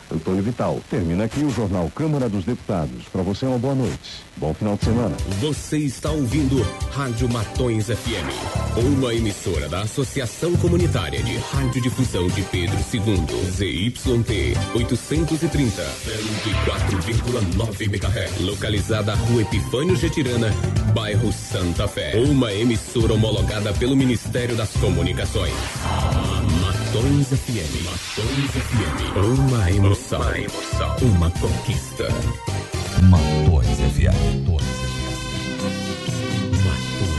Antônio Vital. Termina aqui o Jornal Câmara dos Deputados. Para você, uma boa noite. Bom final de semana. Você está ouvindo Rádio Matões FM, uma emissora da Associação Comunitária de Radiodifusão de Pedro II, ZYT 830, 104,9 MHz, localizada na Rua Epifânio Getirana, bairro Santa Fé. Uma emissora homologada pelo Ministério das Comunicações. Matões FM. Matões FM. Uma emoção. Uma conquista. Matões FM. Matões